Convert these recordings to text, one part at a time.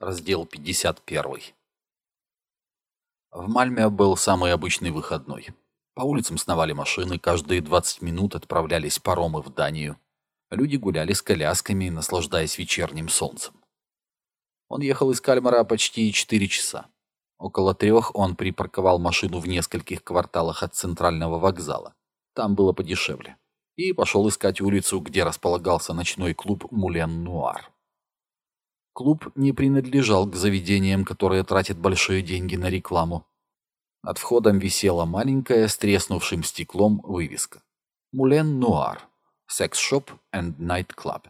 Раздел 51. В Мальме был самый обычный выходной. По улицам сновали машины, каждые 20 минут отправлялись паромы в Данию. Люди гуляли с колясками, наслаждаясь вечерним солнцем. Он ехал из Кальмара почти 4 часа. Около 3 он припарковал машину в нескольких кварталах от центрального вокзала. Там было подешевле. И пошел искать улицу, где располагался ночной клуб «Мулен Нуар». Клуб не принадлежал к заведениям, которые тратят большие деньги на рекламу. Над входом висела маленькая с треснувшим стеклом вывеска: «Мулен Нуар. Sex Shop and Night Club».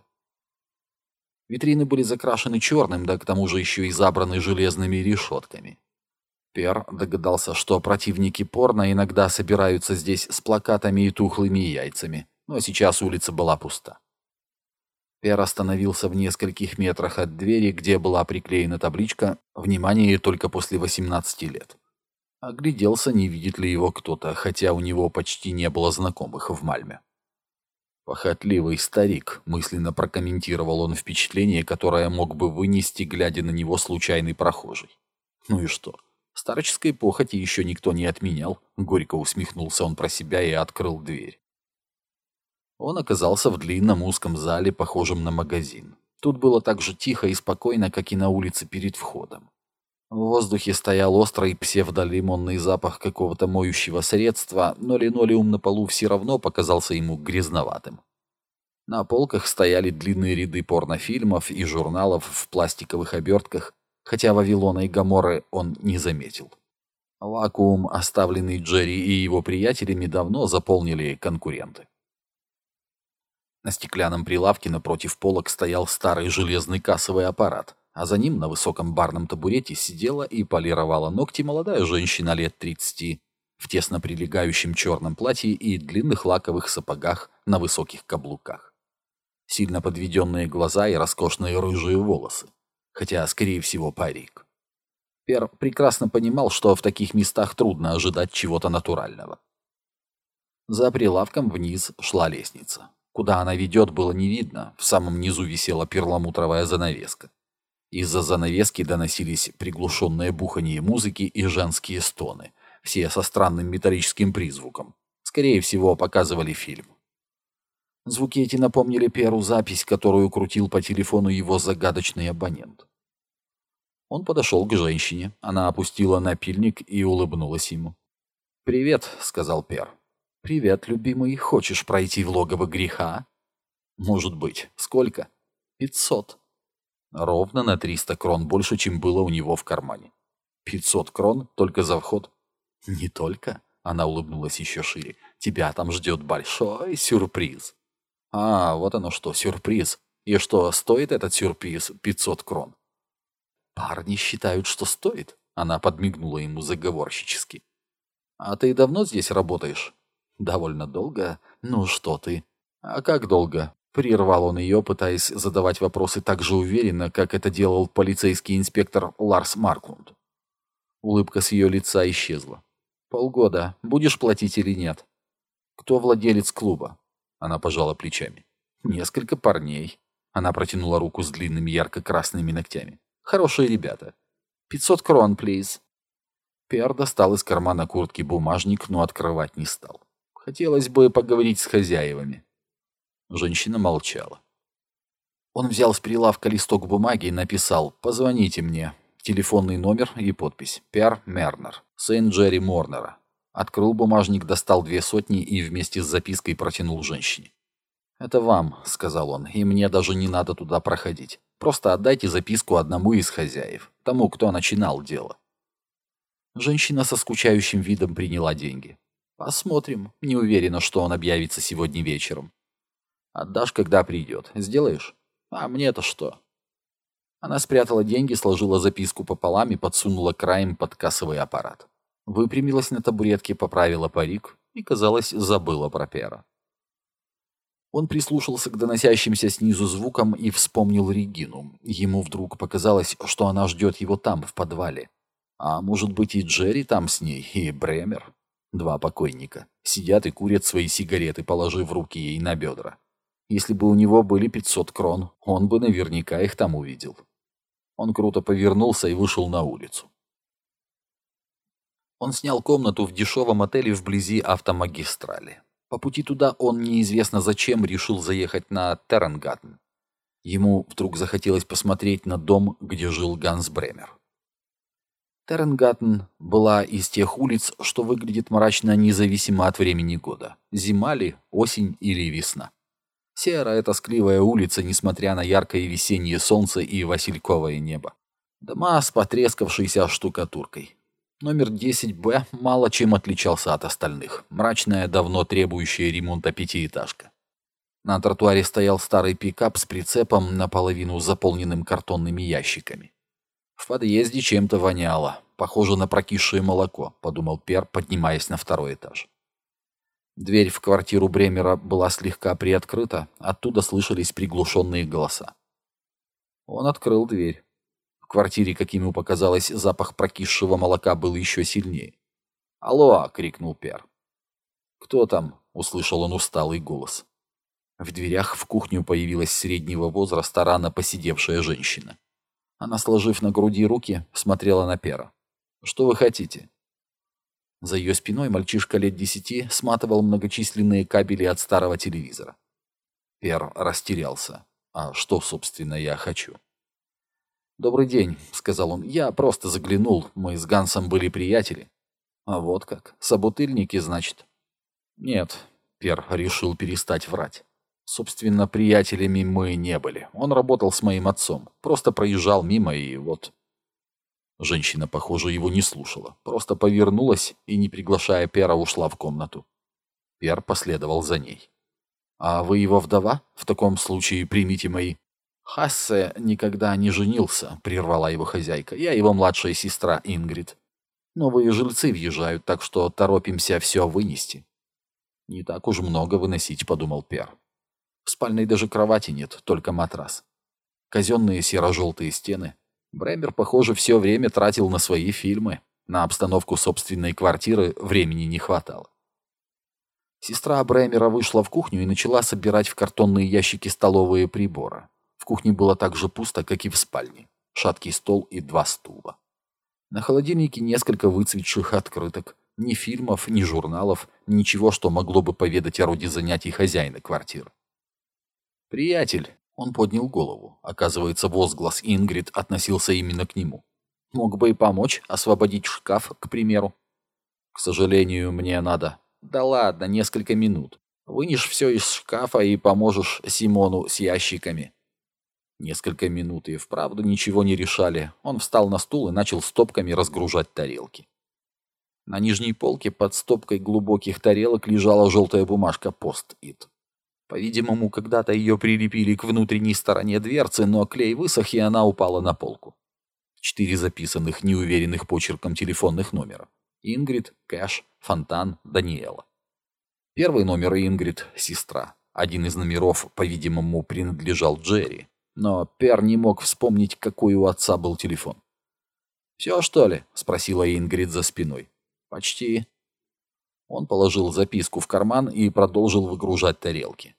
Витрины были закрашены черным, да к тому же еще и забраны железными решетками. Пьер догадался, что противники порно иногда собираются здесь с плакатами и тухлыми яйцами, но сейчас улица была пуста. Пьер остановился в нескольких метрах от двери, где была приклеена табличка «Внимание только после 18 лет». Огляделся, не видит ли его кто-то, хотя у него почти не было знакомых в Мальме. «Похотливый старик», — мысленно прокомментировал он впечатление, которое мог бы вынести, глядя на него, случайный прохожий. «Ну и что? Старческой похоти еще никто не отменял», — горько усмехнулся он про себя и открыл дверь. Он оказался в длинном узком зале, похожем на магазин. Тут было так же тихо и спокойно, как и на улице перед входом. В воздухе стоял острый псевдолимонный запах какого-то моющего средства, но линолеум на полу все равно показался ему грязноватым. На полках стояли длинные ряды порнофильмов и журналов в пластиковых обертках, хотя Вавилона и Гоморры он не заметил. Вакуум, оставленный Джерри и его приятелями, давно заполнили конкуренты. На стеклянном прилавке напротив полок стоял старый железный кассовый аппарат, а за ним на высоком барном табурете сидела и полировала ногти молодая женщина лет 30 в тесно прилегающем черном платье и длинных лаковых сапогах на высоких каблуках. Сильно подведенные глаза и роскошные рыжие волосы, хотя, скорее всего, парик. Пьер прекрасно понимал, что в таких местах трудно ожидать чего-то натурального. За прилавком вниз шла лестница. Куда она ведет, было не видно, в самом низу висела перламутровая занавеска. Из-за занавески доносились приглушенное бухание музыки и женские стоны, все со странным металлическим призвуком. Скорее всего, показывали фильм. Звуки эти напомнили Пьеру запись, которую крутил по телефону его загадочный абонент. Он подошел к женщине, она опустила напильник и улыбнулась ему. «Привет», — сказал Пьер. «Привет, любимый. Хочешь пройти в логово греха?» «Может быть. Сколько?» 500. Ровно на 300 крон больше, чем было у него в кармане. 500 крон только за вход? «Не только», — она улыбнулась еще шире. «Тебя там ждет большой сюрприз». «А, вот оно что, сюрприз. И что, стоит этот сюрприз 500 крон?» «Парни считают, что стоит», — она подмигнула ему заговорщически. «А ты давно здесь работаешь?» «Довольно долго. Ну что ты?» «А как долго?» — прервал он ее, пытаясь задавать вопросы так же уверенно, как это делал полицейский инспектор Ларс Марклунд. Улыбка с ее лица исчезла. «Полгода. Будешь платить или нет?» «Кто владелец клуба?» Она пожала плечами. «Несколько парней». Она протянула руку с длинными ярко-красными ногтями. «Хорошие ребята. 500 крон, плиз». Пьер достал из кармана куртки бумажник, но открывать не стал. Хотелось бы поговорить с хозяевами. Женщина молчала. Он взял с прилавка листок бумаги и написал: «Позвоните мне». Телефонный номер и подпись: «Пьер Мернер, сын Джерри Морнера». Открыл бумажник, достал 200 и вместе с запиской протянул женщине. «Это вам», — сказал он, — «и мне даже не надо туда проходить. Просто отдайте записку одному из хозяев, тому, кто начинал дело». Женщина со скучающим видом приняла деньги. «Посмотрим. Не уверена, что он объявится сегодня вечером». «Отдашь, когда придет. Сделаешь? А мне-то что?» Она спрятала деньги, сложила записку пополам и подсунула краем под кассовый аппарат. Выпрямилась на табуретке, поправила парик и, казалось, забыла про Пьера. Он прислушался к доносящимся снизу звукам и вспомнил Регину. Ему вдруг показалось, что она ждет его там, в подвале. А может быть, и Джерри там с ней, и Бремер. 2 покойника. Сидят и курят свои сигареты, положив руки ей на бедра. Если бы у него были 500 крон, он бы наверняка их там увидел. Он круто повернулся и вышел на улицу. Он снял комнату в дешевом отеле вблизи автомагистрали. По пути туда он неизвестно зачем решил заехать на Теренгаттен. Ему вдруг захотелось посмотреть на дом, где жил Ганс Бремер. Теренгаттен была из тех улиц, что выглядит мрачно независимо от времени года. Зима ли, осень или весна. Серая тоскливая улица, несмотря на яркое весеннее солнце и васильковое небо. Дома с потрескавшейся штукатуркой. Номер 10Б мало чем отличался от остальных. Мрачная, давно требующая ремонта пятиэтажка. На тротуаре стоял старый пикап с прицепом, наполовину заполненным картонными ящиками. В подъезде чем-то воняло. Похоже на прокисшее молоко, подумал Пер, поднимаясь на второй этаж. Дверь в квартиру Бремера была слегка приоткрыта, оттуда слышались приглушенные голоса. Он открыл дверь. В квартире, как ему показалось, запах прокисшего молока был еще сильнее. «Алло!» — крикнул Пер. «Кто там?» — услышал он усталый голос. В дверях в кухню появилась среднего возраста рано поседевшая женщина. Она, сложив на груди руки, смотрела на Пера. «Что вы хотите?» За ее спиной мальчишка лет 10 сматывал многочисленные кабели от старого телевизора. Пер растерялся. «А что, собственно, я хочу?» «Добрый день», — сказал он. «Я просто заглянул. Мы с Гансом были приятели». «А вот как? Собутыльники, значит?» «Нет», — Пер решил перестать врать. «Собственно, приятелями мы не были. Он работал с моим отцом. Просто проезжал мимо и вот...» Женщина, похоже, его не слушала. Просто повернулась и, не приглашая Пера, ушла в комнату. Пер последовал за ней. «А вы его вдова? В таком случае примите мои...» «Хассе никогда не женился», — прервала его хозяйка. «Я его младшая сестра Ингрид. Новые жильцы въезжают, так что торопимся все вынести». «Не так уж много выносить», — подумал Пер. В спальной даже кровати нет, только матрас. Казенные серо-желтые стены. Бремер, похоже, все время тратил на свои фильмы. На обстановку собственной квартиры времени не хватало. Сестра Бремера вышла в кухню и начала собирать в картонные ящики столовые приборы. В кухне было так же пусто, как и в спальне. Шаткий стол и 2 стула. На холодильнике несколько выцветших открыток. Ни фильмов, ни журналов, ничего, что могло бы поведать о роде занятий хозяина квартиры. «Приятель!» — он поднял голову. Оказывается, возглас Ингрид относился именно к нему. «Мог бы и помочь, освободить шкаф, к примеру». «К сожалению, мне надо...» «Да ладно, несколько минут. Вынешь все из шкафа и поможешь Симону с ящиками». Несколько минут и вправду ничего не решали. Он встал на стул и начал стопками разгружать тарелки. На нижней полке под стопкой глубоких тарелок лежала желтая бумажка «Пост-ит». По-видимому, когда-то ее прилепили к внутренней стороне дверцы, но клей высох, и она упала на полку. 4 записанных неуверенных почерком телефонных номера. Ингрид, Кэш, Фонтан, Даниэла. Первый номер Ингрид — сестра. Один из номеров, по-видимому, принадлежал Джерри. Но Пер не мог вспомнить, какой у отца был телефон. «Все, что ли?» — спросила Ингрид за спиной. «Почти». Он положил записку в карман и продолжил выгружать тарелки.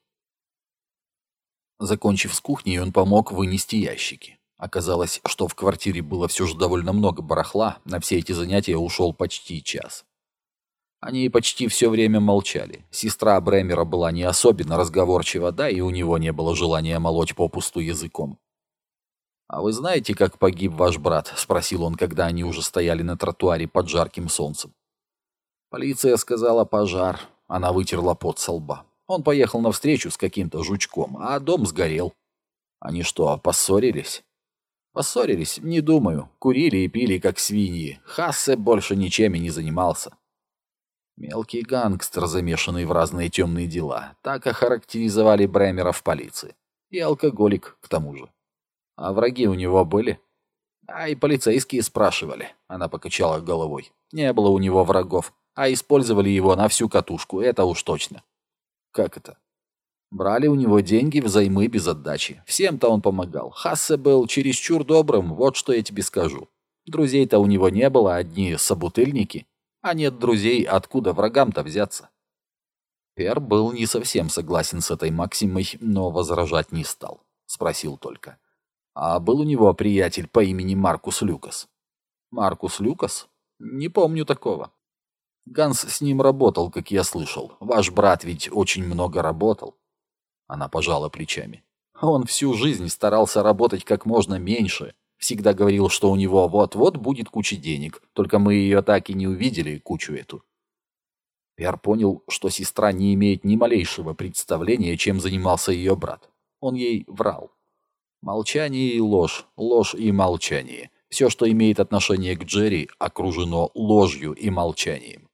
Закончив с кухней, он помог вынести ящики. Оказалось, что в квартире было все же довольно много барахла, на все эти занятия ушел почти час. Они почти все время молчали. Сестра Бремера была не особенно разговорчива, да и у него не было желания молоть попусту языком. «А вы знаете, как погиб ваш брат?» — спросил он, когда они уже стояли на тротуаре под жарким солнцем. Полиция сказала пожар. Она вытерла пот со лба. Он поехал навстречу с каким-то жучком, а дом сгорел. Они что, поссорились? Поссорились? Не думаю. Курили и пили, как свиньи. Хассе больше ничем и не занимался. Мелкий гангстер, замешанный в разные темные дела. Так охарактеризовали Бремера в полиции. И алкоголик, к тому же. А враги у него были? А и полицейские спрашивали. Она покачала головой. Не было у него врагов. А использовали его на всю катушку, это уж точно. Как это? Брали у него деньги взаймы без отдачи. Всем-то он помогал. Хассе был чересчур добрым, вот что я тебе скажу. Друзей-то у него не было, одни собутыльники. А нет друзей, откуда врагам-то взяться? Пер был не совсем согласен с этой максимой, но возражать не стал. Спросил только. А был у него приятель по имени Маркус Люкас? Маркус Люкас? Не помню такого. Ганс с ним работал, как я слышал. Ваш брат ведь очень много работал. Она пожала плечами. Он всю жизнь старался работать как можно меньше. Всегда говорил, что у него вот-вот будет куча денег. Только мы ее так и не увидели, кучу эту. Пер понял, что сестра не имеет ни малейшего представления, чем занимался ее брат. Он ей врал. Молчание и ложь, ложь и молчание. Все, что имеет отношение к Джерри, окружено ложью и молчанием.